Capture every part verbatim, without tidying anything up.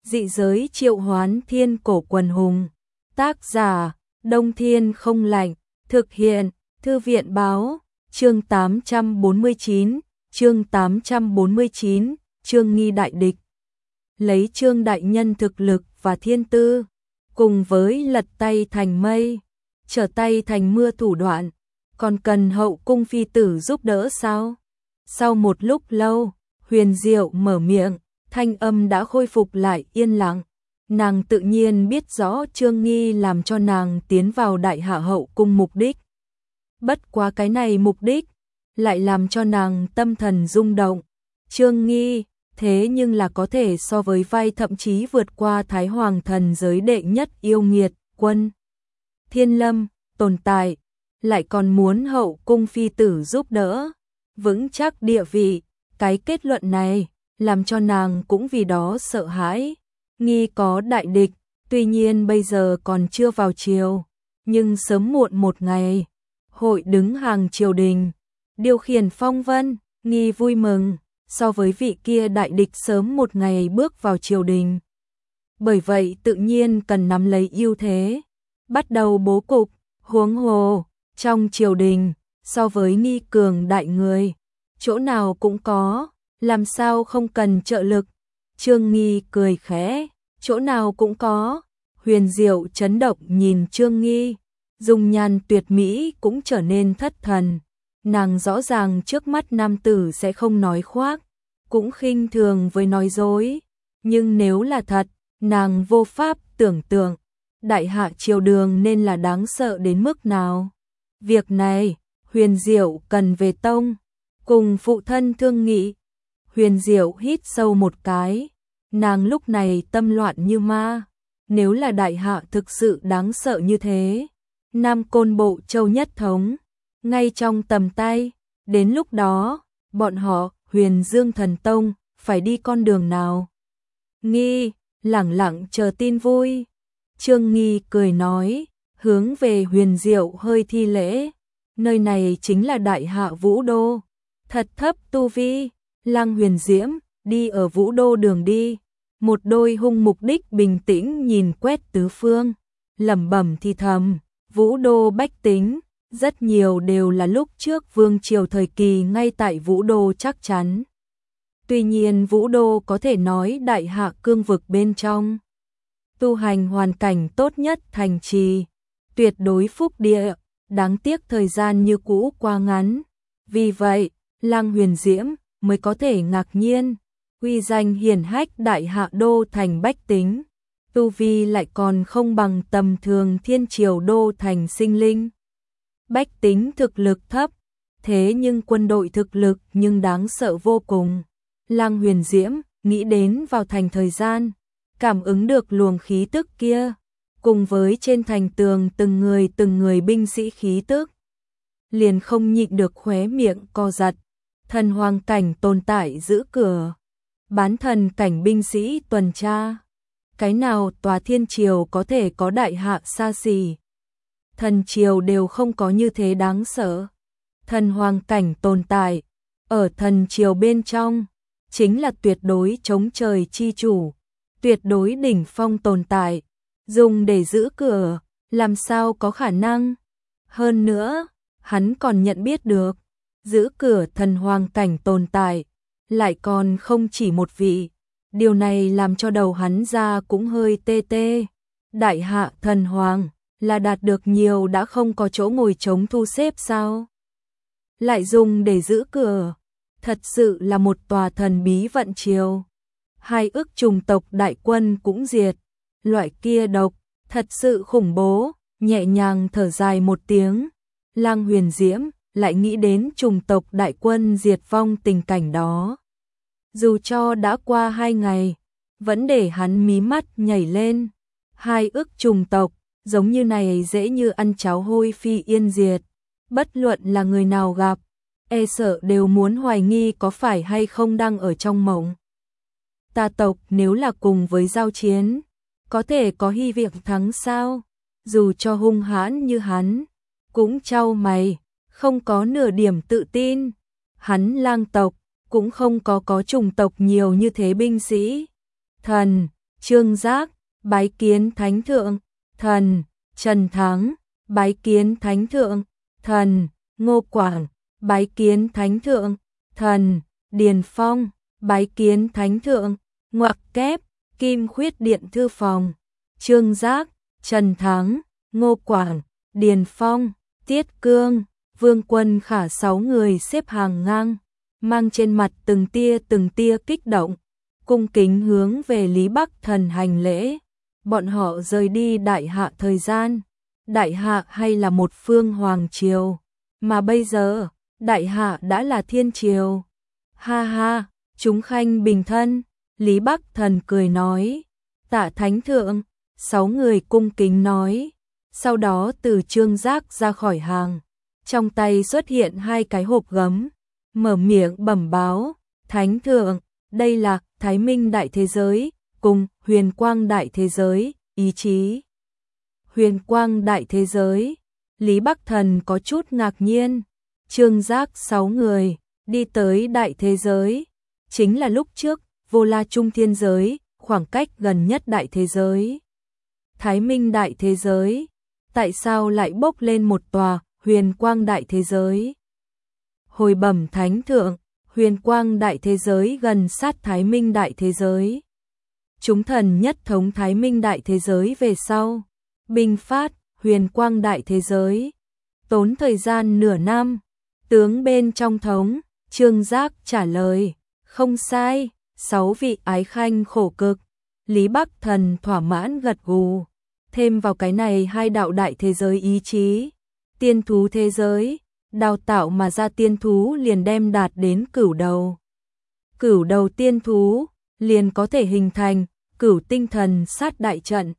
Dị giới triệu hoán thiên cổ quần hùng. Tác giả, Đông Thiên không lạnh. Thực hiện, Thư viện báo. Chương tám trăm bốn mươi chín, chương tám trăm bốn mươi chín, Trương Nghi đại địch. Lấy Trương đại nhân thực lực và thiên tư, cùng với lật tay thành mây, trở tay thành mưa thủ đoạn, còn cần hậu cung phi tử giúp đỡ sao? Sau một lúc lâu, Huyền Diệu mở miệng, thanh âm đã khôi phục lại yên lặng. Nàng tự nhiên biết rõ Trương Nghi làm cho nàng tiến vào đại hạ hậu cung mục đích. Bất quá cái này mục đích, lại làm cho nàng tâm thần rung động. Trương Nghi, thế nhưng là có thể so với vai thậm chí vượt qua Thái Hoàng thần giới đệ nhất yêu nghiệt, Quân Thiên Lâm, tồn tại, lại còn muốn hậu cung phi tử giúp đỡ, vững chắc địa vị. Cái kết luận này, làm cho nàng cũng vì đó sợ hãi. Nghi có đại địch, tuy nhiên bây giờ còn chưa vào triều, nhưng sớm muộn một ngày, hội đứng hàng triều đình, điều khiển phong vân. Nghi vui mừng, so với vị kia đại địch sớm một ngày bước vào triều đình. Bởi vậy tự nhiên cần nắm lấy ưu thế, bắt đầu bố cục. Huống hồ, trong triều đình, so với Nghi cường đại người, chỗ nào cũng có, làm sao không cần trợ lực. Trương Nghi cười khẽ, chỗ nào cũng có. Huyền Diệu chấn động nhìn Trương Nghi, dung nhan tuyệt mỹ cũng trở nên thất thần. Nàng rõ ràng trước mắt nam tử sẽ không nói khoác, cũng khinh thường với nói dối, nhưng nếu là thật, nàng vô pháp tưởng tượng đại hạ triều đường nên là đáng sợ đến mức nào. Việc này, Huyền Diệu cần về tông, cùng phụ thân thương nghị. Huyền Diệu hít sâu một cái, nàng lúc này tâm loạn như ma. Nếu là đại hạ thực sự đáng sợ như thế, Nam Côn Bộ Châu nhất thống, ngay trong tầm tay, đến lúc đó, bọn họ, Huyền Dương Thần Tông, phải đi con đường nào? Nghi, lẳng lặng chờ tin vui. Trương Nghi cười nói, hướng về Huyền Diệu hơi thi lễ. Nơi này chính là đại hạ Vũ Đô, thật thấp tu vi. Lăng Huyền Diễm, đi ở Vũ Đô đường đi. Một đôi hung mục đích bình tĩnh nhìn quét tứ phương, lẩm bẩm thì thầm, Vũ Đô bách tính, rất nhiều đều là lúc trước vương triều thời kỳ ngay tại Vũ Đô chắc chắn. Tuy nhiên Vũ Đô có thể nói đại hạ cương vực bên trong, tu hành hoàn cảnh tốt nhất thành trì, tuyệt đối phúc địa, đáng tiếc thời gian như cũ quá ngắn. Vì vậy, Lăng Huyền Diễm mới có thể ngạc nhiên, uy danh hiển hách đại hạ đô thành bách tính, tu vi lại còn không bằng tầm thường thiên triều đô thành sinh linh. Bách tính thực lực thấp, thế nhưng quân đội thực lực nhưng đáng sợ vô cùng. Lăng Huyền Diễm nghĩ đến vào thành thời gian, cảm ứng được luồng khí tức kia, cùng với trên thành tường từng người từng người binh sĩ khí tức, liền không nhịn được khóe miệng co giật. Thần hoàng cảnh tồn tại giữ cửa, bán thần cảnh binh sĩ tuần tra. Cái nào tòa thiên triều có thể có đại hạ xa xỉ? Thần triều đều không có như thế đáng sợ. Thần hoàng cảnh tồn tại, ở thần triều bên trong, chính là tuyệt đối chống trời chi chủ, tuyệt đối đỉnh phong tồn tại, dùng để giữ cửa, làm sao có khả năng? Hơn nữa, hắn còn nhận biết được, giữ cửa thần hoàng cảnh tồn tại, lại còn không chỉ một vị. Điều này làm cho đầu hắn ra cũng hơi tê tê. Đại hạ thần hoàng, là đạt được nhiều đã không có chỗ ngồi trống thu xếp sao? Lại dùng để giữ cửa, thật sự là một tòa thần bí vận triều. Hai ức trùng tộc đại quân cũng diệt, loại kia độc, thật sự khủng bố. Nhẹ nhàng thở dài một tiếng, Lăng Huyền Diễm lại nghĩ đến trùng tộc đại quân diệt vong tình cảnh đó. Dù cho đã qua hai ngày, vẫn để hắn mí mắt nhảy lên. Hai ức trùng tộc, giống như này dễ như ăn cháo hôi phi yên diệt. Bất luận là người nào gặp, e sợ đều muốn hoài nghi có phải hay không đang ở trong mộng. Tà tộc nếu là cùng với giao chiến, có thể có hy vọng thắng sao? Dù cho hung hãn như hắn, cũng chau mày, không có nửa điểm tự tin. Hắn Lang tộc cũng không có có chủng tộc nhiều như thế binh sĩ. Thần, Trương Giác, bái kiến Thánh Thượng, thần, Trần Thắng, bái kiến Thánh Thượng, thần, Ngô Quảng, bái kiến Thánh Thượng, thần, Điền Phong, bái kiến Thánh Thượng, ngoặc kép, Kim Khuyết Điện Thư Phòng, Trương Giác, Trần Thắng, Ngô Quảng, Điền Phong, Tiết Cương, Vương Quân Khả sáu người xếp hàng ngang, mang trên mặt từng tia từng tia kích động, cung kính hướng về Lý Bắc Thần hành lễ. Bọn họ rời đi Đại Hạ thời gian, Đại Hạ hay là một phương hoàng triều, mà bây giờ, Đại Hạ đã là thiên triều. Ha ha, chúng khanh bình thân, Lý Bắc Thần cười nói, tạ Thánh Thượng, sáu người cung kính nói, sau đó từ Trương Giác ra khỏi hàng, trong tay xuất hiện hai cái hộp gấm, mở miệng bẩm báo, Thánh Thượng, đây là Thái Minh Đại Thế Giới, cùng Huyền Quang Đại Thế Giới, ý chí. Huyền Quang Đại Thế Giới, Lý Bắc Thần có chút ngạc nhiên, Trương Giác sáu người, đi tới Đại Thế Giới, chính là lúc trước, Vô La Trung Thiên Giới, khoảng cách gần nhất Đại Thế Giới. Thái Minh Đại Thế Giới, tại sao lại bốc lên một tòa Huyền Quang Đại Thế Giới? Hồi bẩm Thánh Thượng, Huyền Quang Đại Thế Giới gần sát Thái Minh Đại Thế Giới. Chúng thần nhất thống Thái Minh Đại Thế Giới về sau, binh phát Huyền Quang Đại Thế Giới, tốn thời gian nửa năm. Tướng bên trong thống, Trương Giác trả lời, không sai, sáu vị ái khanh khổ cực. Lý Bắc Thần thỏa mãn gật gù, thêm vào cái này hai đạo đại thế giới ý chí, tiên thú thế giới, đào tạo mà ra tiên thú liền đem đạt đến cửu đầu. Cửu đầu tiên thú, liền có thể hình thành cửu tinh thần sát đại trận.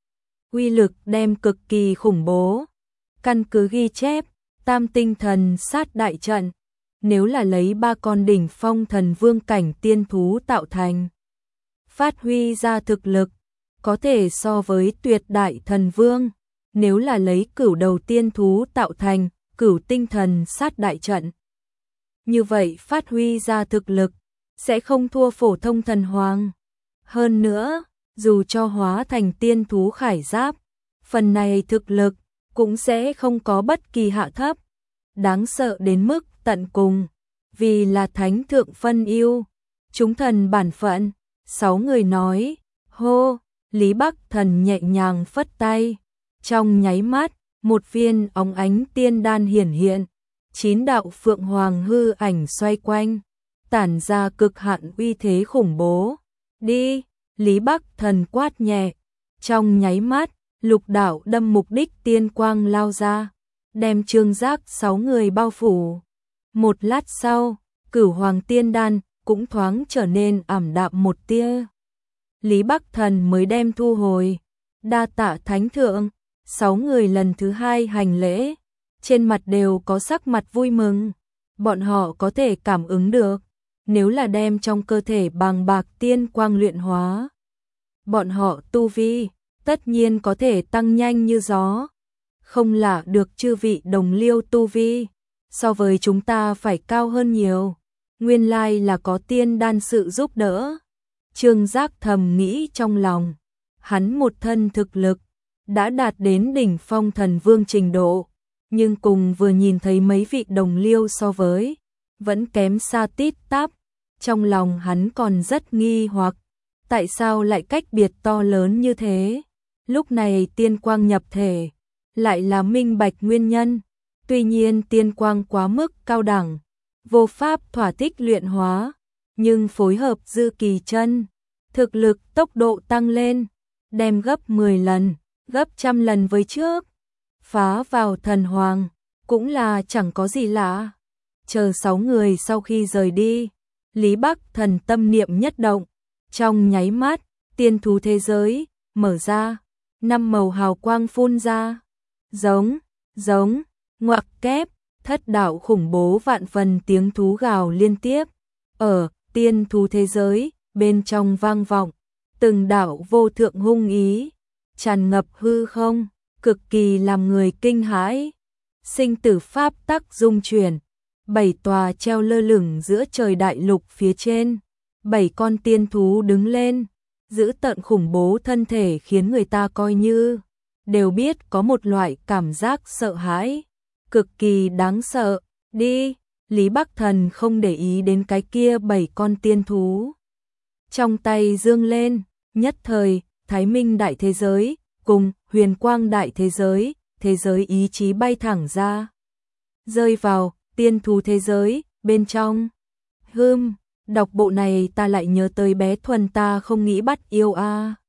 Uy lực đem cực kỳ khủng bố. Căn cứ ghi chép, tam tinh thần sát đại trận, nếu là lấy ba con đỉnh phong thần vương cảnh tiên thú tạo thành, phát huy ra thực lực, có thể so với tuyệt đại thần vương. Nếu là lấy cửu đầu tiên thú tạo thành cửu tinh thần sát đại trận, như vậy phát huy ra thực lực, sẽ không thua phổ thông thần hoàng. Hơn nữa, dù cho hóa thành tiên thú khải giáp, phần này thực lực cũng sẽ không có bất kỳ hạ thấp, đáng sợ đến mức tận cùng, vì là Thánh Thượng phân ưu, chúng thần bản phận. Sáu người nói, hô, Lý Bắc Thần nhẹ nhàng phất tay, trong nháy mắt, một viên óng ánh tiên đan hiển hiện, chín đạo phượng hoàng hư ảnh xoay quanh, tản ra cực hạn uy thế khủng bố. Đi, Lý Bắc Thần quát nhẹ, trong nháy mắt, lục đạo đâm mục đích tiên quang lao ra, đem Trương Giác sáu người bao phủ. Một lát sau, cửu hoàng tiên đan cũng thoáng trở nên ảm đạm một tia. Lý Bắc Thần mới đem thu hồi, đa tạ Thánh Thượng. Sáu người lần thứ hai hành lễ, trên mặt đều có sắc mặt vui mừng. Bọn họ có thể cảm ứng được, nếu là đem trong cơ thể bàng bạc tiên quang luyện hóa, bọn họ tu vi tất nhiên có thể tăng nhanh như gió. Không lạ được chư vị đồng liêu tu vi so với chúng ta phải cao hơn nhiều, nguyên lai là có tiên đan sự giúp đỡ. Trương Giác thầm nghĩ trong lòng, hắn một thân thực lực đã đạt đến đỉnh phong thần vương trình độ, nhưng cùng vừa nhìn thấy mấy vị đồng liêu so với, vẫn kém xa tít tắp. Trong lòng hắn còn rất nghi hoặc, tại sao lại cách biệt to lớn như thế? Lúc này tiên quang nhập thể, lại là minh bạch nguyên nhân. Tuy nhiên tiên quang quá mức cao đẳng, vô pháp thỏa thích luyện hóa, nhưng phối hợp dư kỳ chân, thực lực tốc độ tăng lên, đem gấp mười lần, gấp trăm lần với trước. Phá vào thần hoàng, cũng là chẳng có gì lạ. Chờ sáu người sau khi rời đi, Lý Bắc Thần tâm niệm nhất động, trong nháy mắt, tiên thú thế giới mở ra, năm màu hào quang phun ra, giống, giống, ngoặc kép, thất đạo khủng bố vạn phần tiếng thú gào liên tiếp, ở tiên thú thế giới bên trong vang vọng, từng đạo vô thượng hung ý, tràn ngập hư không, cực kỳ làm người kinh hãi. Sinh tử pháp tắc dung chuyển, bảy tòa treo lơ lửng giữa trời đại lục phía trên, bảy con tiên thú đứng lên, giữ tận khủng bố thân thể khiến người ta coi như đều biết có một loại cảm giác sợ hãi, cực kỳ đáng sợ. Đi, Lý Bắc Thần không để ý đến cái kia bảy con tiên thú. Trong tay dương lên, nhất thời, Thái Minh đại thế giới, cùng Huyền Quang đại thế giới, thế giới ý chí bay thẳng ra. Rơi vào, tiên thú thế giới, bên trong. Hừm, đọc bộ này ta lại nhớ tới bé Thuần ta không nghĩ bắt yêu a.